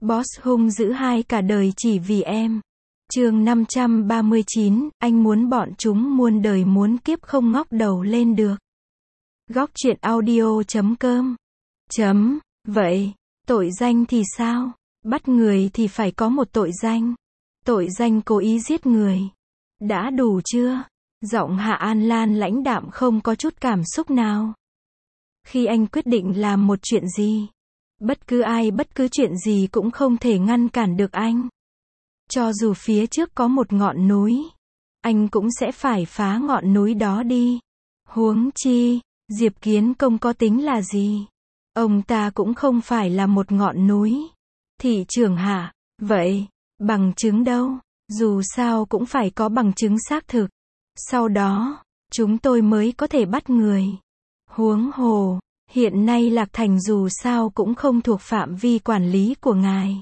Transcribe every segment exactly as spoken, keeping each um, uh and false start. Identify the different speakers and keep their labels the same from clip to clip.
Speaker 1: Boss hung dữ hai cả đời chỉ vì em. Chương năm trăm ba mươi chín, anh muốn bọn chúng muôn đời muôn kiếp không ngóc đầu lên được. Góc truyện audio chấm com. Chấm, vậy, tội danh thì sao? Bắt người thì phải có một tội danh. Tội danh cố ý giết người. Đã đủ chưa? Giọng Hạ An Lan lãnh đạm không có chút cảm xúc nào. Khi anh quyết định làm một chuyện gì, bất cứ ai bất cứ chuyện gì cũng không thể ngăn cản được anh. Cho dù phía trước có một ngọn núi, anh cũng sẽ phải phá ngọn núi đó đi. Huống chi, Diệp Kiến Công có tính là gì? Ông ta cũng không phải là một ngọn núi. Thị trưởng Hạ, vậy, bằng chứng đâu? Dù sao cũng phải có bằng chứng xác thực. Sau đó, chúng tôi mới có thể bắt người. Huống hồ, hiện nay Lạc Thành dù sao cũng không thuộc phạm vi quản lý của ngài.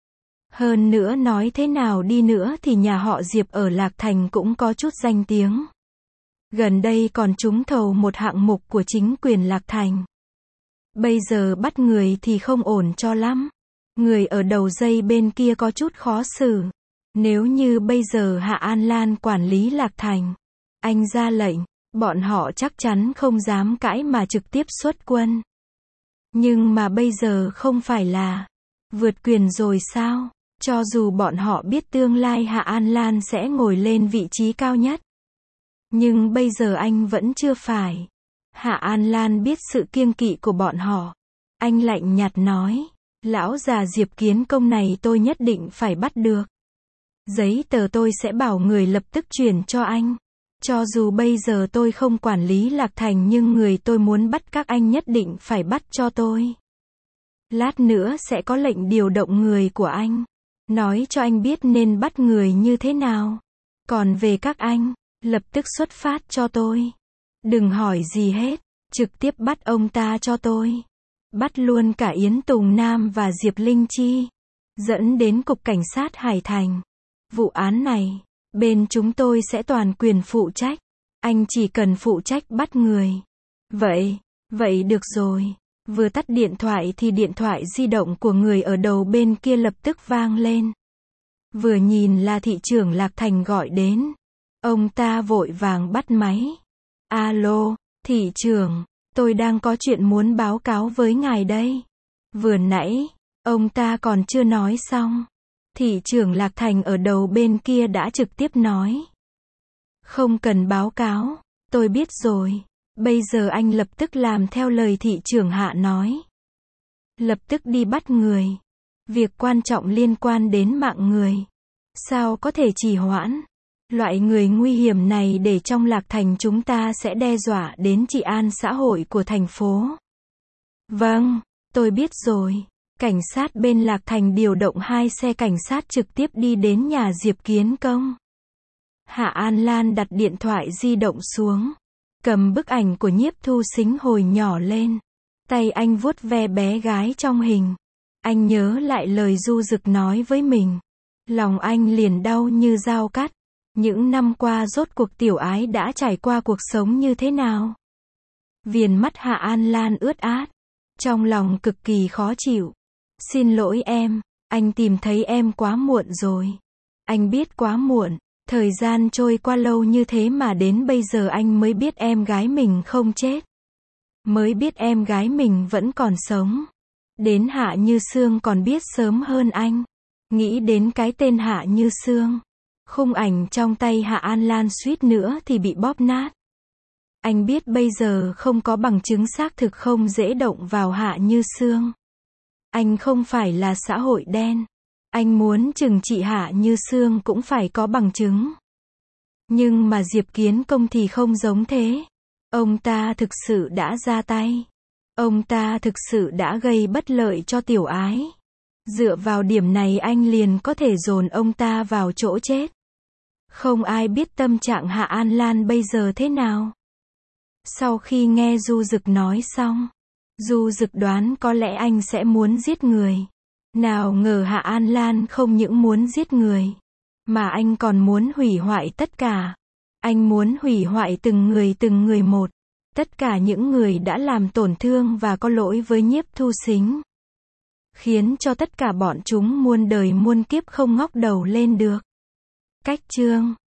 Speaker 1: Hơn nữa nói thế nào đi nữa thì nhà họ Diệp ở Lạc Thành cũng có chút danh tiếng. Gần đây còn trúng thầu một hạng mục của chính quyền Lạc Thành. Bây giờ bắt người thì không ổn cho lắm. Người ở đầu dây bên kia có chút khó xử. Nếu như bây giờ Hạ An Lan quản lý Lạc Thành, anh ra lệnh, bọn họ chắc chắn không dám cãi mà trực tiếp xuất quân. Nhưng mà bây giờ không phải là vượt quyền rồi sao? Cho dù bọn họ biết tương lai Hạ An Lan sẽ ngồi lên vị trí cao nhất. Nhưng bây giờ anh vẫn chưa phải. Hạ An Lan biết sự kiêng kỵ của bọn họ. Anh lạnh nhạt nói, lão già Diệp Kiến Công này tôi nhất định phải bắt được. Giấy tờ tôi sẽ bảo người lập tức chuyển cho anh. Cho dù bây giờ tôi không quản lý Lạc Thành nhưng người tôi muốn bắt các anh nhất định phải bắt cho tôi. Lát nữa sẽ có lệnh điều động người của anh. Nói cho anh biết nên bắt người như thế nào. Còn về các anh, lập tức xuất phát cho tôi. Đừng hỏi gì hết, trực tiếp bắt ông ta cho tôi. Bắt luôn cả Yến Tùng Nam và Diệp Linh Chi. Dẫn đến Cục Cảnh sát Hải Thành. Vụ án này, bên chúng tôi sẽ toàn quyền phụ trách. Anh chỉ cần phụ trách bắt người. Vậy, vậy được rồi. Vừa tắt điện thoại thì điện thoại di động của người ở đầu bên kia lập tức vang lên. Vừa nhìn là thị trưởng Lạc Thành gọi đến. Ông ta vội vàng bắt máy. Alo, thị trưởng, tôi đang có chuyện muốn báo cáo với ngài đây. Vừa nãy, ông ta còn chưa nói xong. Thị trưởng Lạc Thành ở đầu bên kia đã trực tiếp nói. Không cần báo cáo, tôi biết rồi. Bây giờ anh lập tức làm theo lời thị trưởng Hạ nói. Lập tức đi bắt người. Việc quan trọng liên quan đến mạng người. Sao có thể trì hoãn? Loại người nguy hiểm này để trong Lạc Thành chúng ta sẽ đe dọa đến trị an xã hội của thành phố. Vâng, tôi biết rồi. Cảnh sát bên Lạc Thành điều động hai xe cảnh sát trực tiếp đi đến nhà Diệp Kiến Công. Hạ An Lan đặt điện thoại di động xuống. Cầm bức ảnh của Nhiếp Thu Sính hồi nhỏ lên. Tay anh vuốt ve bé gái trong hình. Anh nhớ lại lời Du Dực nói với mình. Lòng anh liền đau như dao cắt. Những năm qua rốt cuộc tiểu ái đã trải qua cuộc sống như thế nào? Viền mắt Hạ An Lan ướt át. Trong lòng cực kỳ khó chịu. Xin lỗi em, anh tìm thấy em quá muộn rồi. Anh biết quá muộn. Thời gian trôi qua lâu như thế mà đến bây giờ anh mới biết em gái mình không chết. Mới biết em gái mình vẫn còn sống. Đến Hạ Như Sương còn biết sớm hơn anh. Nghĩ đến cái tên Hạ Như Sương. Khung ảnh trong tay Hạ An Lan suýt nữa thì bị bóp nát. Anh biết bây giờ không có bằng chứng xác thực không dễ động vào Hạ Như Sương. Anh không phải là xã hội đen. Anh muốn trừng trị Hạ Như Sương cũng phải có bằng chứng. Nhưng mà Diệp Kiến Công thì không giống thế. Ông ta thực sự đã ra tay. Ông ta thực sự đã gây bất lợi cho tiểu ái. Dựa vào điểm này anh liền có thể dồn ông ta vào chỗ chết. Không ai biết tâm trạng Hạ An Lan bây giờ thế nào. Sau khi nghe Du Dực nói xong, Du Dực đoán có lẽ anh sẽ muốn giết người. Nào ngờ Hạ An Lan không những muốn giết người, mà anh còn muốn hủy hoại tất cả. Anh muốn hủy hoại từng người từng người một. Tất cả những người đã làm tổn thương và có lỗi với Nhiếp Thu Sính. khiến cho tất cả bọn chúng muôn đời muôn kiếp không ngóc đầu lên được. Cách chương